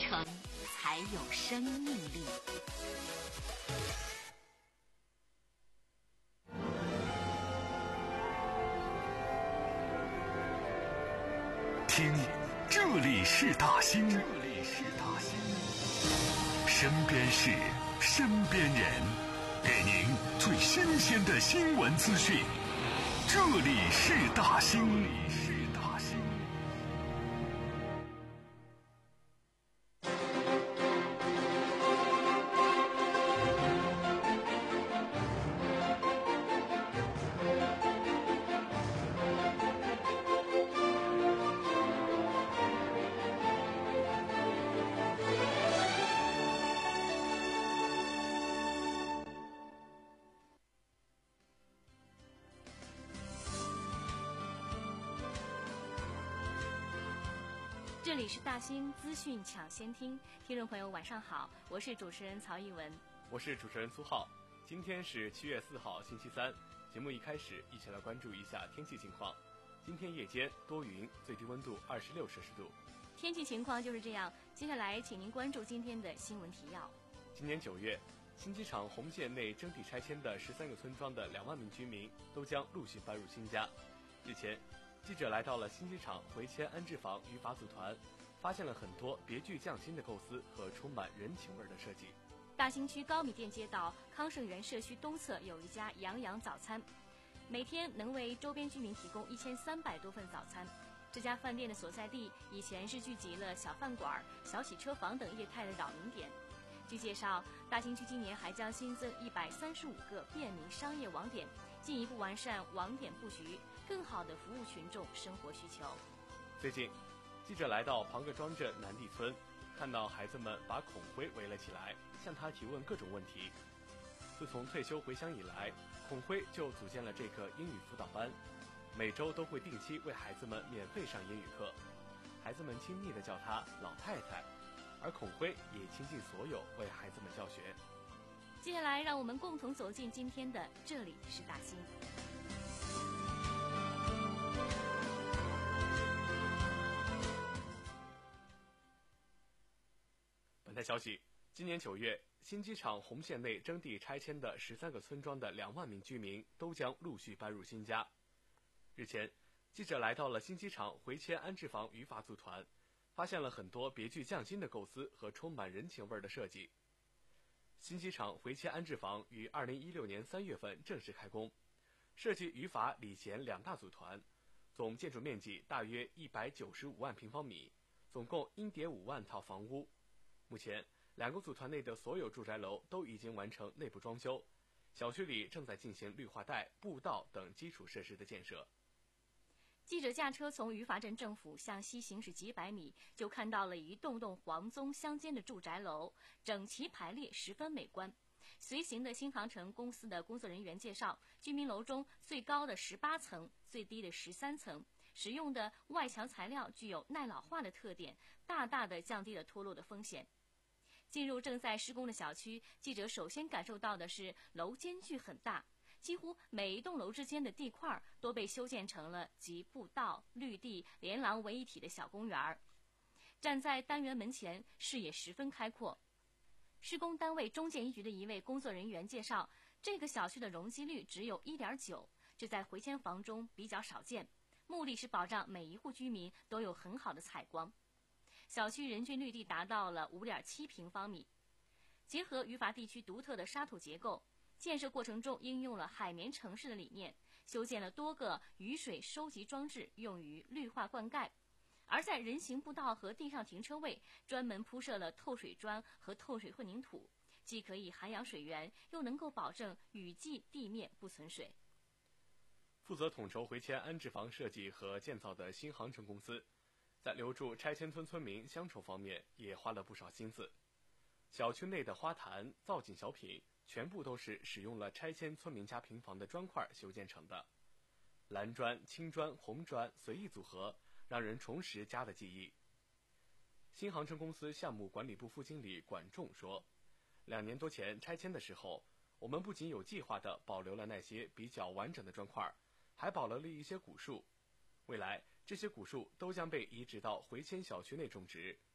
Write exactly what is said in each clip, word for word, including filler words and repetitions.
城才有生命力。 听，这里是大兴，这里是大兴，身边事，身边人，给您最新鲜的新闻资讯。这里是大兴，这里是大兴。 这里是大兴资讯抢先听，听众朋友晚上好，我是主持人曹艺文， 我是主持人苏浩。今天是七月四号星期三，节目一开始一起来关注一下天气情况。今天夜间多云，最低温度二十六摄氏度。 天气情况就是这样，接下来请您关注今天的新闻提要。 今年九月，新机场红线内征地拆迁的十三个村庄的两万名居民都将陆续搬入新家。日前，记者来到了新机场回迁安置房与法组团，发现了很多别具匠心的构思和充满人情味的设计。 大兴区高米店街道康盛园社区东侧有一家洋洋早餐，每天能为周边居民提供一千三百多份早餐。这家饭店的所在地以前是聚集了小饭馆、小洗车房等业态的扰民点。据介绍，大兴区今年还将新增一百三十五个便民商业网点，进一步完善网点布局，更好地服务群众生活需求。 最近，记者来到庞各庄镇南地村，看到孩子们把孔辉围了起来，向他提问各种问题。自从退休回乡以来，孔辉就组建了这个英语辅导班，每周都会定期为孩子们免费上英语课。孩子们亲昵地叫他老太太，而孔辉也倾尽所有为孩子们教学。 接下来让我们共同走进今天的这里是大兴。 本台消息，今年九月，新机场红线内征地拆迁的十三个村庄的两万名居民都将陆续搬入新家。日前，记者来到了新机场回迁安置房与法组团，发现了很多别具匠心的构思和充满人情味的设计。新机场回迁安置房于二零一六年三月份正式开工，设计语法礼贤两大组团，总建筑面积大约一百九十五万平方米，总共一点五万套房屋。目前，两个组团内的所有住宅楼都已经完成内部装修，小区里正在进行绿化带、步道等基础设施的建设。 记者驾车从语法镇政府向西行驶几百米，就看到了一栋栋黄棕相间的住宅楼，整齐排列，十分美观。随行的新航城公司的工作人员介绍，居民楼中最高的十八层，最低的十三层，使用的外墙材料具有耐老化的特点，大大的降低了脱落的风险。进入正在施工的小区，记者首先感受到的是楼间距很大，几乎每一栋楼之间的地块都被修建成了集步道、绿地、连廊为一体的小公园。站在单元门前，视野十分开阔。施工单位中建一局的一位工作人员介绍，这个小区的容积率只有 一点九， 这在回迁房中比较少见，目的是保障每一户居民都有很好的采光。小区人均绿地达到了 五点七平方米。结合语法地区独特的沙土结构，建设过程中应用了海绵城市的理念，修建了多个雨水收集装置，用于绿化灌溉。而在人行步道和地上停车位，专门铺设了透水砖和透水混凝土，既可以涵养水源，又能够保证雨季地面不存水。 负责统筹回迁安置房设计和建造的新航城公司，在留住拆迁村村民乡愁方面也花了不少心思。小区内的花坛、造景小品全部都是使用了拆迁村民家平房的砖块修建成的，蓝砖、青砖、红砖随意组合，让人重拾家的记忆。新航城公司项目管理部副经理管仲说，两年多前拆迁的时候，我们不仅有计划地保留了那些比较完整的砖块，还保留了一些古树。未来这些古树都将被移植到回迁小区内种植。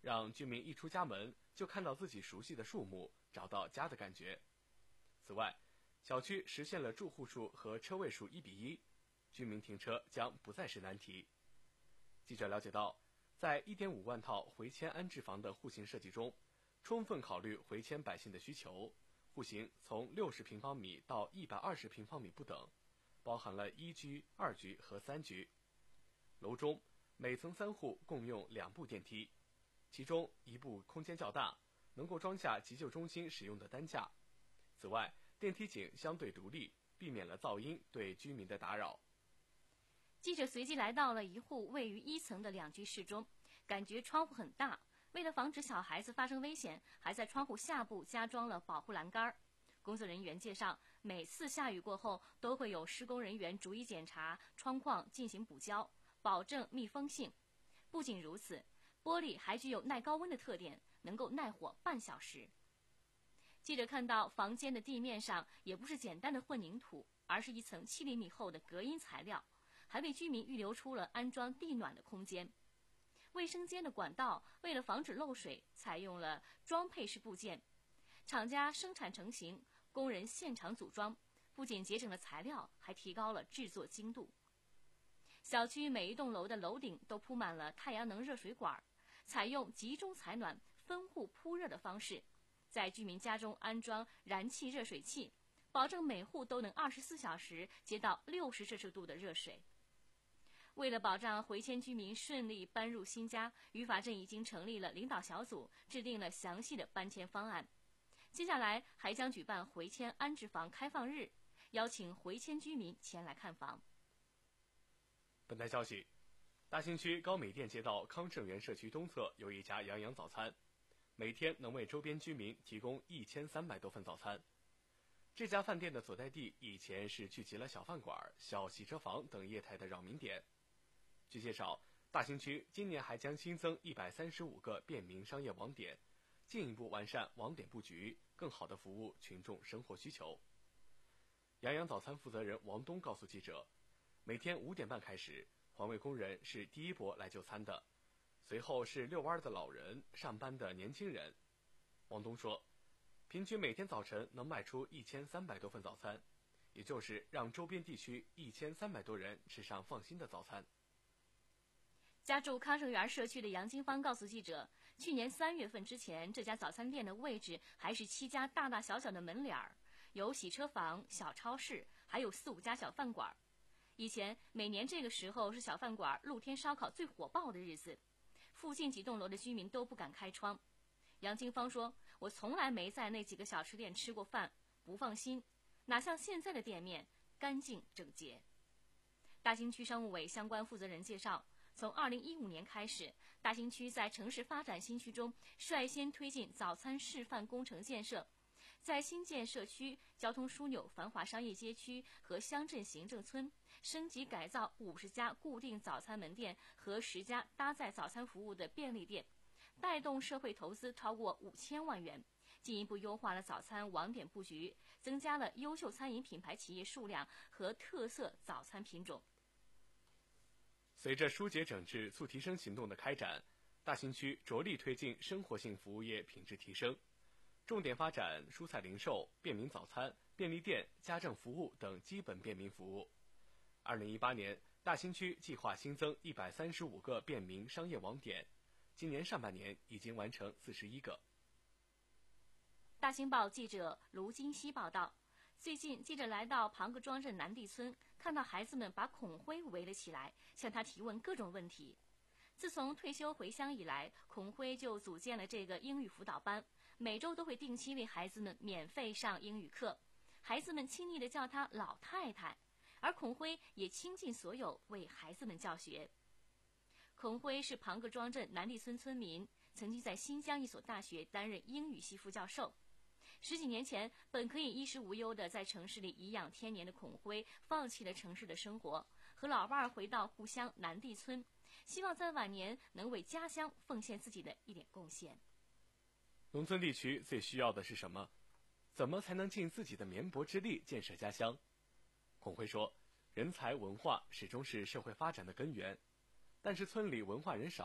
让居民一出家门就看到自己熟悉的树木，找到家的感觉。此外，小区实现了住户数和车位数一比一，居民停车将不再是难题。记者了解到，在 一点五万套回迁安置房的户型设计中，充分考虑回迁百姓的需求，户型从六十平方米到一百二十平方米不等，包含了一居、二居和三居。楼中每层三户共用两部电梯，其中一部空间较大，能够装下急救中心使用的担架。此外，电梯井相对独立，避免了噪音对居民的打扰。 记者随即来到了一户位于一层的两居室中，感觉窗户很大，为了防止小孩子发生危险，还在窗户下部加装了保护栏杆。工作人员介绍，每次下雨过后，都会有施工人员逐一检查窗框进行补胶，保证密封性。不仅如此，玻璃还具有耐高温的特点，能够耐火半小时。记者看到房间的地面上也不是简单的混凝土，而是一层七厘米厚的隔音材料，还为居民预留出了安装地暖的空间。卫生间的管道为了防止漏水，采用了装配式部件，厂家生产成型，工人现场组装，不仅节省了材料，还提高了制作精度。小区每一栋楼的楼顶都铺满了太阳能热水管，采用集中采暖、分户铺热的方式，在居民家中安装燃气热水器，保证每户都能二十四小时接到六十摄氏度的热水。为了保障回迁居民顺利搬入新家，于法镇已经成立了领导小组，制定了详细的搬迁方案。接下来还将举办回迁安置房开放日，邀请回迁居民前来看房。 本台消息，大兴区高美店街道康正园社区东侧有一家洋洋早餐，每天能为周边居民提供一千三百多份早餐。这家饭店的所在地以前是聚集了小饭馆、小洗车房等业态的扰民点。据介绍，大兴区今年还将新增一百三十五个便民商业网点，进一步完善网点布局，更好地服务群众生活需求。洋洋早餐负责人王东告诉记者，每天五点半开始，环卫工人是第一波来就餐的，随后是遛弯的老人、上班的年轻人。王东说，平均每天早晨能卖出一千三百多份早餐，也就是让周边地区一千三百多人吃上放心的早餐。 家住康盛园社区的杨金芳告诉记者，去年三月份之前，这家早餐店的位置还是七家大大小小的门脸儿，有洗车房、小超市，还有四五家小饭馆。以前每年这个时候是小饭馆露天烧烤最火爆的日子，附近几栋楼的居民都不敢开窗。杨金芳说，我从来没在那几个小吃店吃过饭，不放心，哪像现在的店面干净整洁。大兴区商务委相关负责人介绍，从二零一五年开始，大兴区在城市发展新区中率先推进早餐示范工程建设，在新建社区、交通枢纽、繁华商业街区和乡镇行政村升级改造五十家固定早餐门店和十家搭载早餐服务的便利店，带动社会投资超过五千万元，进一步优化了早餐网点布局，增加了优秀餐饮品牌企业数量和特色早餐品种。 随着疏解整治促提升行动的开展，大兴区着力推进生活性服务业品质提升，重点发展蔬菜零售、便民早餐、便利店、家政服务等基本便民服务。二零一八年，大兴区计划新增一百三十五个便民商业网点，今年上半年已经完成四十一个。 大兴报记者卢金熙报道，最近记者来到庞各庄镇南地村，看到孩子们把孔辉围了起来，向他提问各种问题。自从退休回乡以来，孔辉就组建了这个英语辅导班，每周都会定期为孩子们免费上英语课，孩子们亲昵地叫他老太太，而孔辉也倾尽所有为孩子们教学。孔辉是庞各庄镇南地村村民，曾经在新疆一所大学担任英语系副教授。十几年前，本可以衣食无忧地在城市里颐养天年的孔辉，放弃了城市的生活，和老伴儿回到故乡南地村，希望在晚年能为家乡奉献自己的一点贡献。 农村地区最需要的是什么？怎么才能尽自己的绵薄之力建设家乡？孔辉说，人才文化始终是社会发展的根源，但是村里文化人少，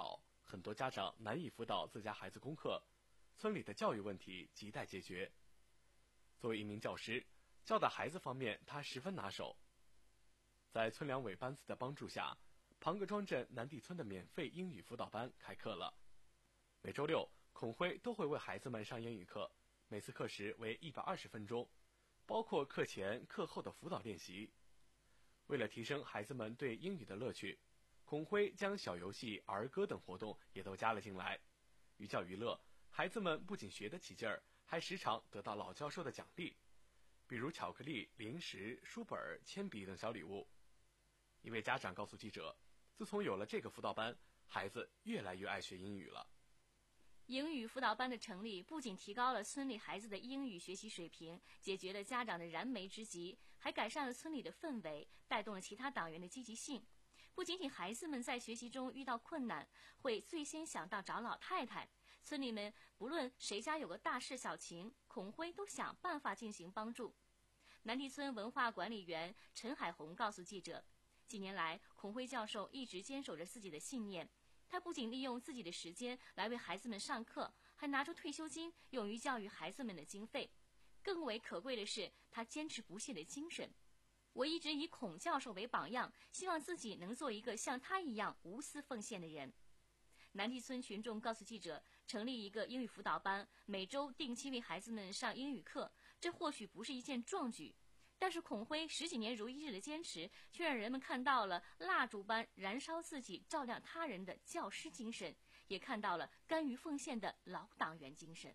很多家长难以辅导自家孩子功课，村里的教育问题亟待解决。作为一名教师，教导孩子方面他十分拿手。在村两委班子的帮助下，庞各庄镇南地村的免费英语辅导班开课了。每周六，孔辉都会为孩子们上英语课，每次课时为一百二十分钟，包括课前课后的辅导练习。为了提升孩子们对英语的乐趣，孔辉将小游戏、儿歌等活动也都加了进来。寓教于乐，孩子们不仅学得起劲儿，还时常得到老教授的奖励，比如巧克力、零食、书本、铅笔等小礼物。一位家长告诉记者，自从有了这个辅导班，孩子越来越爱学英语了。 英语辅导班的成立不仅提高了村里孩子的英语学习水平，解决了家长的燃眉之急，还改善了村里的氛围，带动了其他党员的积极性。不仅仅孩子们在学习中遇到困难，会最先想到找老太太，村里们不论谁家有个大事小情，孔辉都想办法进行帮助。南地村文化管理员陈海红告诉记者，几年来，孔辉教授一直坚守着自己的信念。他不仅利用自己的时间来为孩子们上课，还拿出退休金用于教育孩子们的经费。更为可贵的是，他坚持不懈的精神。我一直以孔教授为榜样，希望自己能做一个像他一样无私奉献的人。南地村群众告诉记者，成立一个英语辅导班，每周定期为孩子们上英语课，这或许不是一件壮举，但是孔辉十几年如一日的坚持，却让人们看到了蜡烛般燃烧自己、照亮他人的教师精神，也看到了甘于奉献的老党员精神。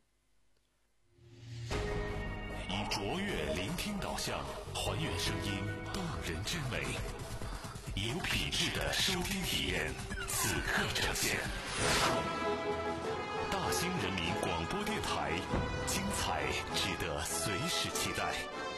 以卓越聆听导向，还原声音动人之美，有品质的收听体验，此刻呈现。大兴人民广播电台，精彩值得随时期待。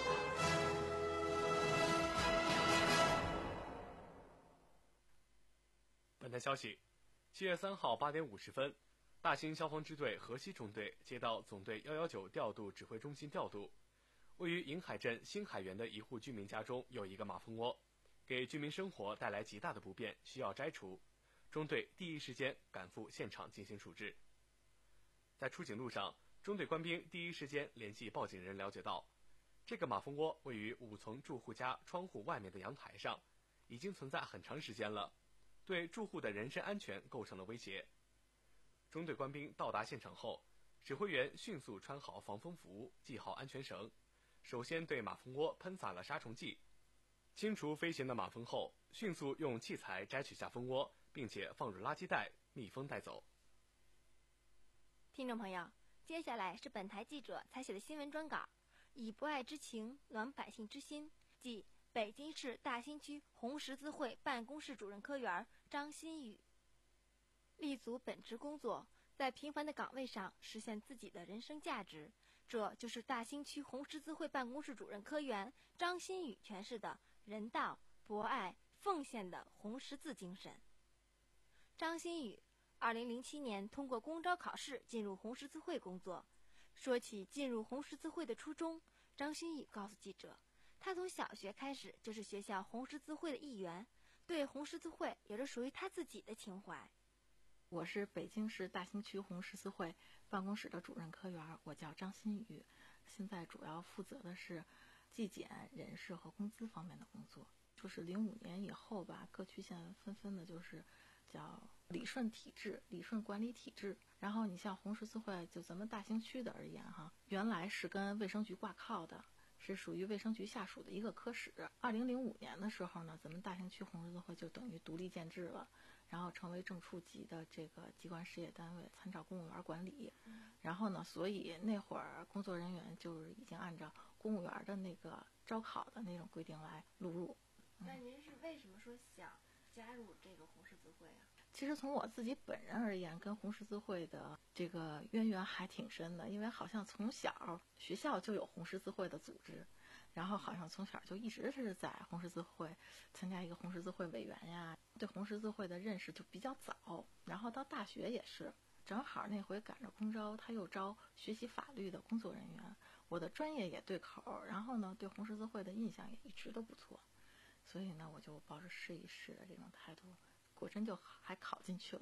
本台消息，七月三号八点五十分，大兴消防支队河西中队接到总队一一九调度指挥中心调度，位于银海镇新海园的一户居民家中有一个马蜂窝，给居民生活带来极大的不便，需要摘除。中队第一时间赶赴现场进行处置。在出警路上，中队官兵第一时间联系报警人了解到，这个马蜂窝位于五层住户家窗户外面的阳台上，已经存在很长时间了，对住户的人身安全构成了威胁。中队官兵到达现场后，指挥员迅速穿好防风服，系好安全绳，首先对马蜂窝喷洒了杀虫剂，清除飞行的马蜂后，迅速用器材摘取下蜂窝，并且放入垃圾袋密封带走。 听众朋友，接下来是本台记者采写的新闻专稿，以博爱之情暖百姓之心，即北京市大兴区红十字会办公室主任科员张新宇。立足本职工作，在平凡的岗位上实现自己的人生价值，这就是大兴区红十字会办公室主任科员张新宇诠释的人道、博爱、奉献的红十字精神。张新宇二零零七年通过公招考试进入红十字会工作。说起进入红十字会的初衷，张新宇告诉记者，他从小学开始就是学校红十字会的一员，对红十字会有着属于他自己的情怀。 我是北京市大兴区红十字会办公室的主任科员，我叫张新宇，现在主要负责的是纪检、人事和工资方面的工作。就是零五年以后吧，各区县纷纷的就是叫理顺体制、理顺管理体制。然后你像红十字会，就咱们大兴区的而言哈，原来是跟卫生局挂靠的，是属于卫生局下属的一个科室。二零零五年的时候呢，咱们大兴区红十字会就等于独立建制了，然后成为正处级的这个机关事业单位，参照公务员管理。然后呢，所以那会儿工作人员就是已经按照公务员的那个招考的那种规定来录入。 那您是为什么说想加入这个红十字会啊？ 其实从我自己本人而言，跟红十字会的这个渊源还挺深的，因为好像从小学校就有红十字会的组织，然后好像从小就一直是在红十字会参加一个红十字会委员呀，对红十字会的认识就比较早。然后到大学也是，正好那回赶着公招，他又招学习法律的工作人员，我的专业也对口，然后呢，对红十字会的印象也一直都不错，所以呢，我就抱着试一试的这种态度，果真就还考进去了。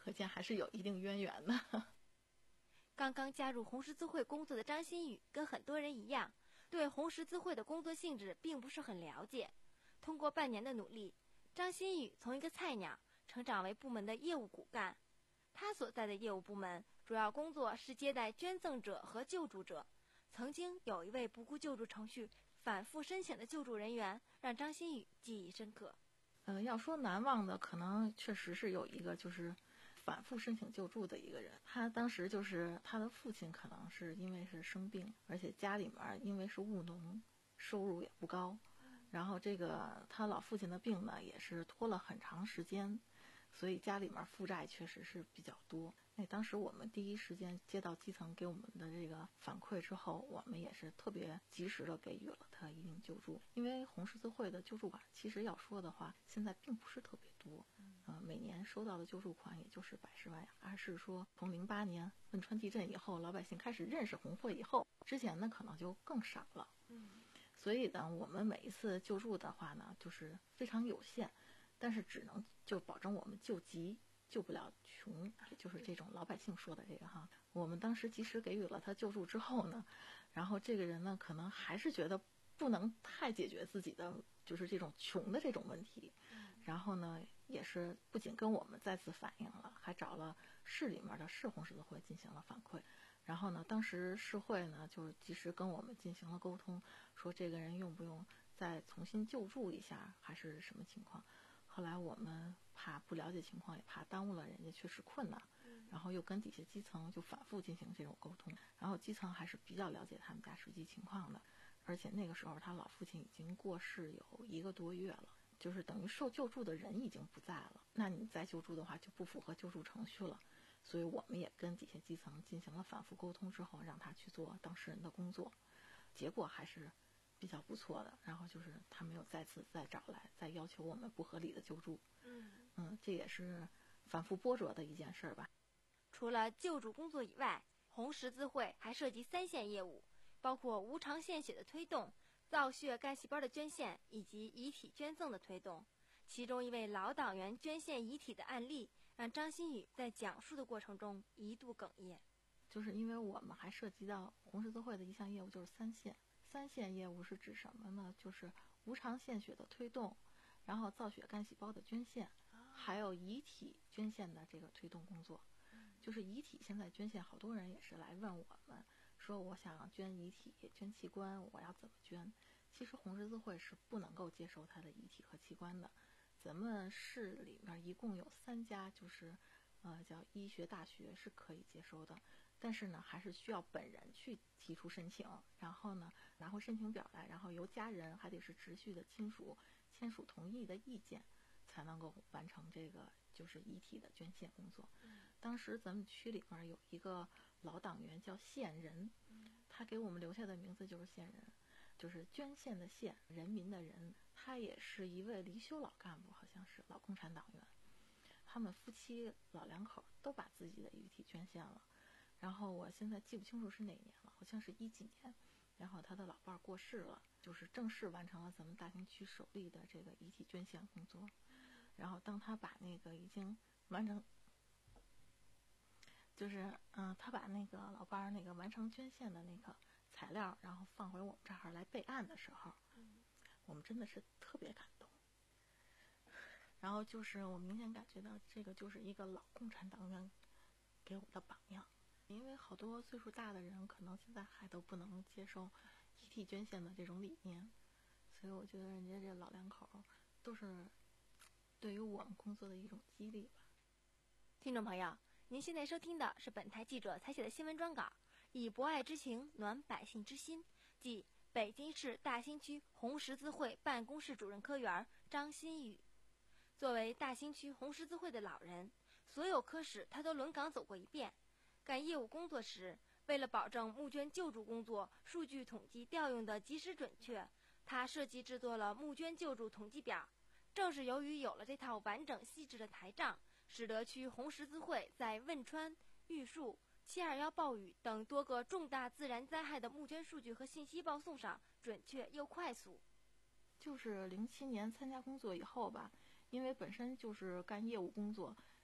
可见还是有一定渊源的。 刚刚加入红十字会工作的张馨予跟很多人一样，对红十字会的工作性质并不是很了解。通过半年的努力，张馨予从一个菜鸟成长为部门的业务骨干。他所在的业务部门主要工作是接待捐赠者和救助者。曾经有一位不顾救助程序反复申请的救助人员，让张馨予记忆深刻。 呃，要说难忘的，可能确实是有一个就是反复申请救助的一个人。他当时就是他的父亲可能是因为是生病，而且家里面因为是务农，收入也不高，然后这个他老父亲的病呢也是拖了很长时间，所以家里面负债确实是比较多。那当时我们第一时间接到基层给我们的这个反馈之后，我们也是特别及时的给予了他一定救助。因为红十字会的救助款其实要说的话现在并不是特别多，呃，每年收到的救助款也就是百十万呀。而是说从零八年汶川地震以后，老百姓开始认识红会以后，之前呢可能就更少了。所以呢我们每一次救助的话呢就是非常有限，但是只能就保证我们救急救不了穷，也就是这种老百姓说的这个哈。我们当时及时给予了他救助之后呢，然后这个人呢可能还是觉得不能太解决自己的就是这种穷的这种问题，然后呢也是不仅跟我们再次反映了，还找了市里面的市红十字会进行了反馈。然后呢当时市会呢就及时跟我们进行了沟通，说这个人用不用再重新救助一下还是什么情况。后来我们怕不了解情况，也怕耽误了人家确实困难，然后又跟底下基层就反复进行这种沟通，然后基层还是比较了解他们家实际情况的。而且那个时候他老父亲已经过世有一个多月了，就是等于受救助的人已经不在了，那你再救助的话就不符合救助程序了。所以我们也跟底下基层进行了反复沟通之后，让他去做当事人的工作，结果还是比较不错的。然后就是他没有再次再找来再要求我们不合理的救助。 嗯嗯，这也是反复波折的一件事吧。 除了救助工作以外，红十字会还涉及三线业务，包括无偿献血的推动、造血干细胞的捐献以及遗体捐赠的推动。其中一位老党员捐献遗体的案例，让张馨予在讲述的过程中一度哽咽。 就是因为我们还涉及到红十字会的一项业务，就是三线。三线业务是指什么呢？就是无偿献血的推动，然后造血干细胞的捐献，还有遗体捐献的这个推动工作。就是遗体现在捐献，好多人也是来问我们说，我想捐遗体捐器官，我要怎么捐？其实红十字会是不能够接受他的遗体和器官的。咱们市里面一共有三家就是呃叫医学大学是可以接收的，但是呢还是需要本人去提出申请，然后呢拿回申请表来，然后由家人还得是直系的亲属签署同意的意见，才能够完成这个就是遗体的捐献工作。当时咱们区里面有一个老党员叫献仁，他给我们留下的名字就是献仁，就是捐献的献，人民的人。他也是一位离休老干部，好像是老共产党员。他们夫妻老两口都把自己的遗体捐献了，然后我现在记不清楚是哪年了，好像是一几年。然后他的老伴儿过世了，就是正式完成了咱们大兴区首例的这个遗体捐献工作。然后当他把那个已经完成，就是嗯、呃，他把那个老伴儿那个完成捐献的那个材料，然后放回我们这儿来备案的时候，我们真的是特别感动。然后就是我明显感觉到这个就是一个老共产党员给我们的榜样。因为好多岁数大的人可能现在还都不能接受遗体捐献的这种理念，所以我觉得人家这老两口都是对于我们工作的一种激励吧。 听众朋友，您现在收听的是本台记者采写的新闻专稿，以博爱之情暖百姓之心，即北京市大兴区红十字会办公室主任科员张馨予。作为大兴区红十字会的老人，所有科室他都轮岗走过一遍。干业务工作时，为了保证募捐救助工作数据统计调用的及时准确，他设计制作了募捐救助统计表。正是由于有了这套完整细致的台账，使得区红十字会在汶川、玉树、七二幺暴雨等多个重大自然灾害的募捐数据和信息报送上准确又快速。 就是零七年参加工作以后吧，因为本身就是干业务工作，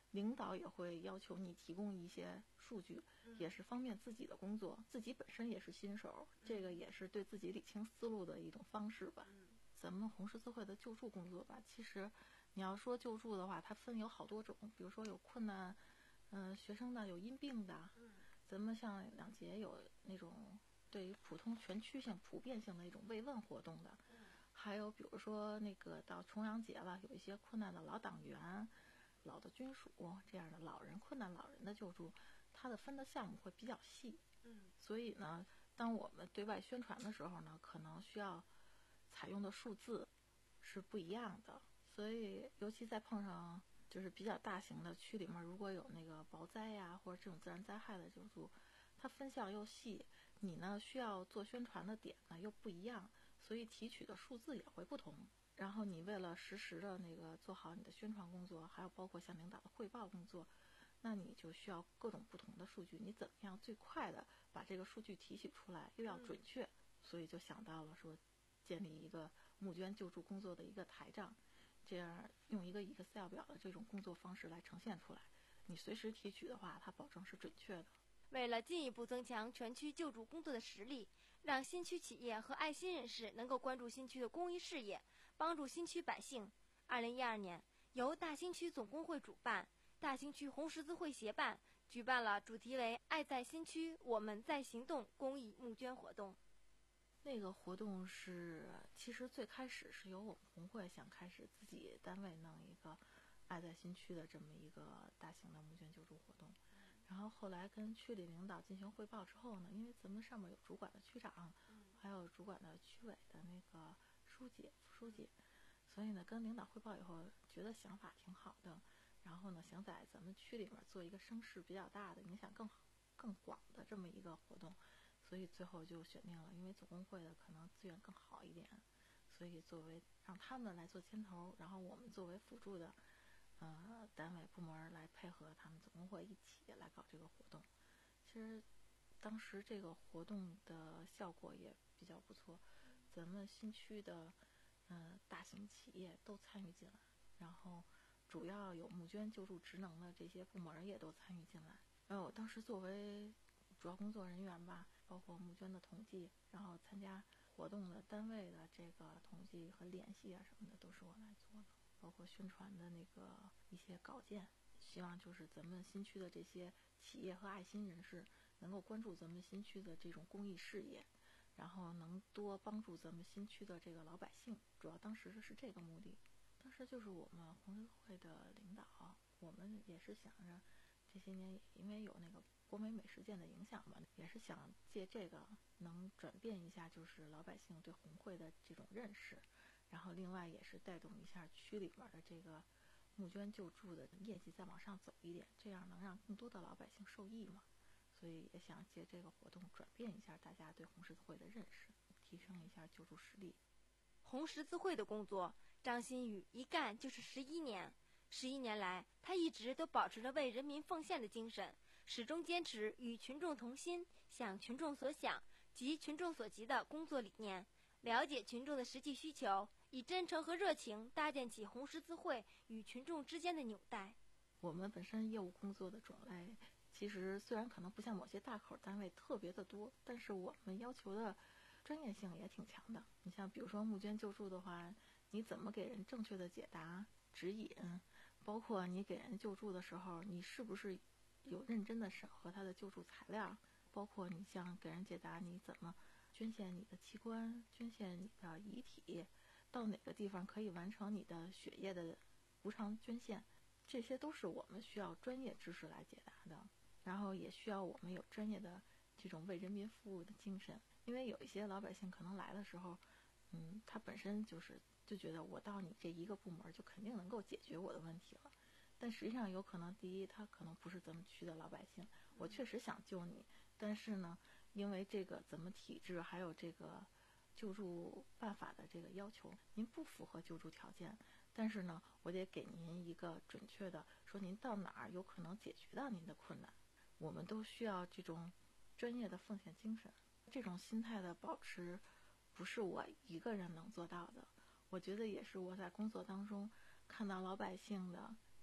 领导也会要求你提供一些数据，也是方便自己的工作，自己本身也是新手，这个也是对自己理清思路的一种方式吧。咱们红十字会的救助工作吧，其实你要说救助的话，它分有好多种，比如说有困难嗯、呃、学生的，有因病的，咱们像两节有那种对于普通全区性普遍性的一种慰问活动的，还有比如说那个到重阳节了，有一些困难的老党员、老的军属这样的老人困难老人的救助，它的分的项目会比较细。嗯，所以呢，当我们对外宣传的时候呢，可能需要采用的数字是不一样的。所以，尤其在碰上就是比较大型的区里面，如果有那个雹灾呀或者这种自然灾害的救助，它分项又细，你呢需要做宣传的点呢又不一样，所以提取的数字也会不同。然后你为了实时的那个做好你的宣传工作，还有包括向领导的汇报工作，那你就需要各种不同的数据，你怎么样最快的把这个数据提取出来，又要准确，嗯、所以就想到了说建立一个募捐救助工作的一个台账，这样用一个 Excel 表的这种工作方式来呈现出来，你随时提取的话，它保证是准确的。 为了进一步增强全区救助工作的实力，让新区企业和爱心人士能够关注新区的公益事业，帮助新区百姓，二零一二年，由大兴区总工会主办，大兴区红十字会协办，举办了主题为“爱在新区，我们在行动”公益募捐活动。 那个活动是，其实最开始是由我们红会想开始自己单位弄一个爱在新区的这么一个大型的募捐救助活动。然后后来跟区里领导进行汇报之后呢，因为咱们上面有主管的区长，还有主管的区委的那个书记、副书记，所以呢跟领导汇报以后，觉得想法挺好的，然后呢想在咱们区里面做一个声势比较大的、影响更好、更广的这么一个活动，所以最后就选定了，因为总工会的可能资源更好一点，所以作为让他们来做牵头，然后我们作为辅助的。呃，单位部门来配合他们总工会一起来搞这个活动。其实当时这个活动的效果也比较不错，咱们新区的呃大型企业都参与进来，然后主要有募捐救助职能的这些部门也都参与进来。然后我当时作为主要工作人员吧，包括募捐的统计，然后参加活动的单位的这个统计和联系啊什么的，都是我来做的。包括宣传的那个一些稿件，希望就是咱们新区的这些企业和爱心人士能够关注咱们新区的这种公益事业，然后能多帮助咱们新区的这个老百姓，主要当时是这个目的。当时就是我们红十字会的领导，我们也是想着这些年因为有那个国美美事件的影响吧，也是想借这个能转变一下就是老百姓对红会的这种认识，然后另外也是带动一下区里边的这个募捐救助的业绩再往上走一点，这样能让更多的老百姓受益嘛。所以也想借这个活动转变一下大家对红十字会的认识，提升一下救助实力。 红十字会的工作，张馨予一干就是十一年。十一年来，他一直都保持着为人民奉献的精神，始终坚持与群众同心、想群众所想、急群众所急的工作理念，了解群众的实际需求，以真诚和热情搭建起红十字会与群众之间的纽带。 我们本身业务工作的种类，其实虽然可能不像某些大口单位特别的多，但是我们要求的专业性也挺强的。你像比如说募捐救助的话，你怎么给人正确的解答指引，包括你给人救助的时候，你是不是有认真的审核他的救助材料，包括你像给人解答你怎么捐献你的器官，捐献你的遗体，到哪个地方可以完成你的血液的无偿捐献，这些都是我们需要专业知识来解答的。然后也需要我们有专业的这种为人民服务的精神，因为有一些老百姓可能来的时候，嗯，他本身就是就觉得我到你这一个部门就肯定能够解决我的问题了，但实际上有可能第一他可能不是咱们区的老百姓，我确实想救你，但是呢因为这个咱们体制还有这个救助办法的这个要求，您不符合救助条件，但是呢我得给您一个准确的说您到哪儿有可能解决到您的困难。我们都需要这种专业的奉献精神，这种心态的保持不是我一个人能做到的，我觉得也是我在工作当中看到老百姓的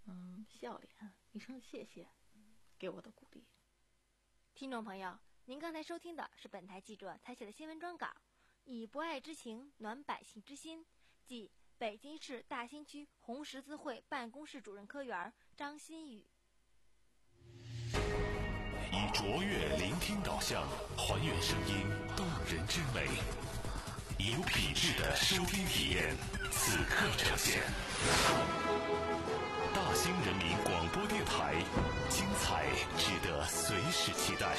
嗯，笑脸，一声谢谢，给我的鼓励。 听众朋友，您刚才收听的是本台记者采写的新闻专稿，以博爱之情暖百姓之心，即北京市大兴区红十字会办公室主任科员张新宇。 以卓越聆听导向，还原声音动人之美，以有品质的收听体验，此刻呈现。大兴人民广播电台，精彩值得随时期待。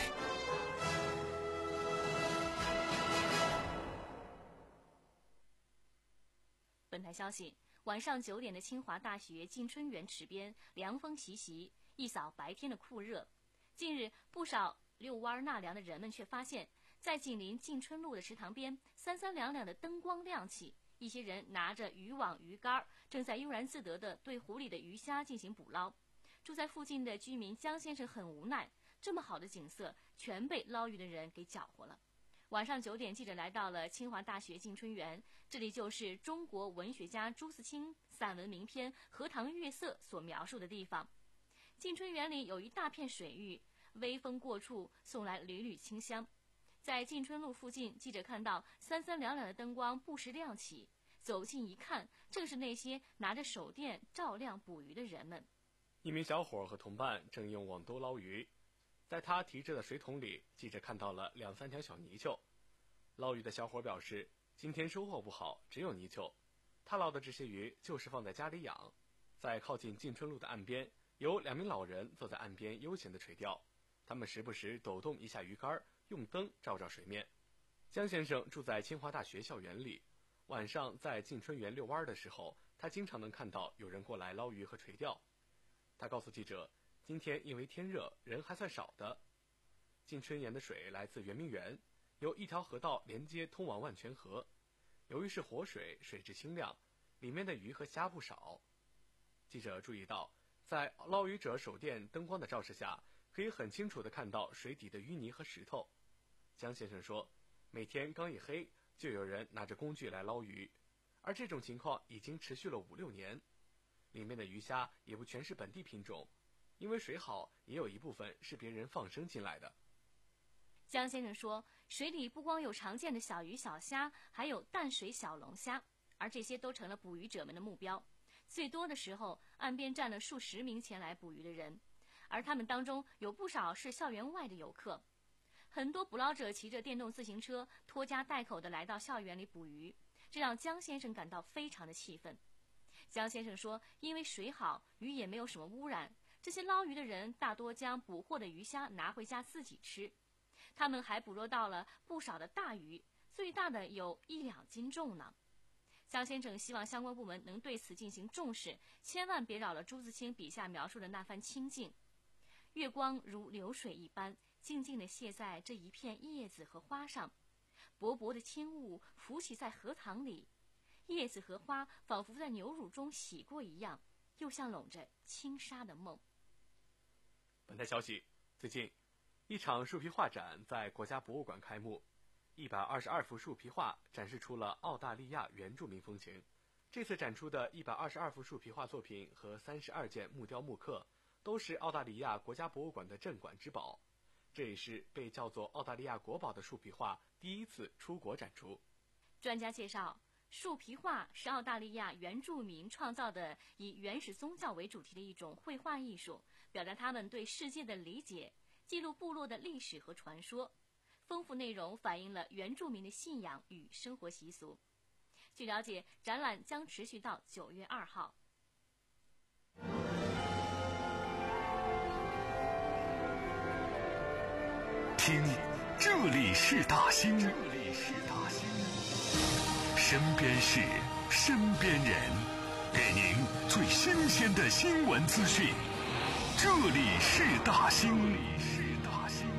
本台消息，晚上九点的清华大学进春园池边，凉风习习，一扫白天的酷热。近日，不少遛弯纳凉的人们却发现，在紧邻进春路的池塘边，三三两两的灯光亮起，一些人拿着渔网、鱼竿，正在悠然自得地对湖里的鱼虾进行捕捞。住在附近的居民江先生很无奈，这么好的景色全被捞鱼的人给搅和了。晚上九点，记者来到了清华大学进春园，这里就是中国文学家朱自清散文名篇《荷塘月色》所描述的地方。进春园里有一大片水域，微风过处，送来缕缕清香。在进春路附近，记者看到三三两两的灯光不时亮起，走近一看，正是那些拿着手电照亮捕鱼的人们。 一名小伙和同伴正用网兜捞鱼，在他提着的水桶里，记者看到了两三条小泥鳅。捞鱼的小伙表示，今天收获不好，只有泥鳅。他捞的这些鱼就是放在家里养。在靠近进春路的岸边，有两名老人坐在岸边悠闲地垂钓，他们时不时抖动一下鱼竿，用灯照照水面。江先生住在清华大学校园里，晚上在进春园遛弯的时候，他经常能看到有人过来捞鱼和垂钓。他告诉记者，今天因为天热，人还算少的。进春园的水来自圆明园，有一条河道连接通往万泉河。由于是活水，水质清亮，里面的鱼和虾不少。记者注意到，在捞鱼者手电灯光的照射下，可以很清楚地看到水底的淤泥和石头。江先生说，每天刚一黑，就有人拿着工具来捞鱼，而这种情况已经持续了五六年。里面的鱼虾也不全是本地品种，因为水好，也有一部分是别人放生进来的。 江先生说，水里不光有常见的小鱼小虾，还有淡水小龙虾，而这些都成了捕鱼者们的目标。最多的时候，岸边站了数十名前来捕鱼的人，而他们当中有不少是校园外的游客。很多捕捞者骑着电动自行车，拖家带口地来到校园里捕鱼，这让江先生感到非常的气愤。江先生说，因为水好，鱼也没有什么污染，这些捞鱼的人大多将捕获的鱼虾拿回家自己吃。他们还捕捉到了不少的大鱼，最大的有一两斤重呢。江先生希望相关部门能对此进行重视，千万别扰了朱自清笔下描述的那番清静。月光如流水一般，静静地泻在这一片叶子和花上，薄薄的轻雾浮起在荷塘里，叶子和花仿佛在牛乳中洗过一样，又像笼着轻纱的梦。 本台消息，最近一场树皮画展在国家博物馆开幕，一百二十二幅树皮画展示出了澳大利亚原住民风情。这次展出的一百二十二幅树皮画作品和三十二件木雕木刻，都是澳大利亚国家博物馆的镇馆之宝。这也是被叫做澳大利亚国宝的树皮画第一次出国展出。 专家介绍，树皮画是澳大利亚原住民创造的以原始宗教为主题的一种绘画艺术，表达他们对世界的理解，记录部落的历史和传说，丰富内容反映了原住民的信仰与生活习俗。据了解，展览将持续到九月二号。 听，这里是大兴，这里是大兴，身边事，身边人，给您最新鲜的新闻资讯。这里是大兴，这里是大兴。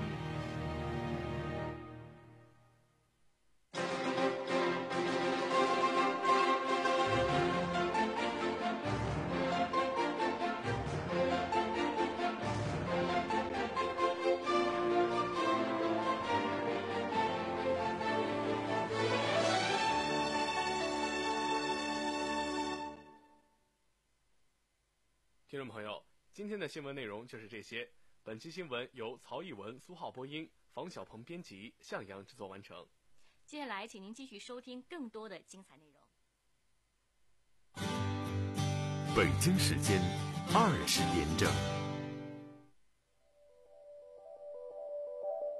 听听众朋友，今天的新闻内容就是这些。本期新闻由曹艺文、苏浩播音，房小鹏编辑，向阳制作完成。 接下来，请您继续收听更多的精彩内容。 北京时间二十点整。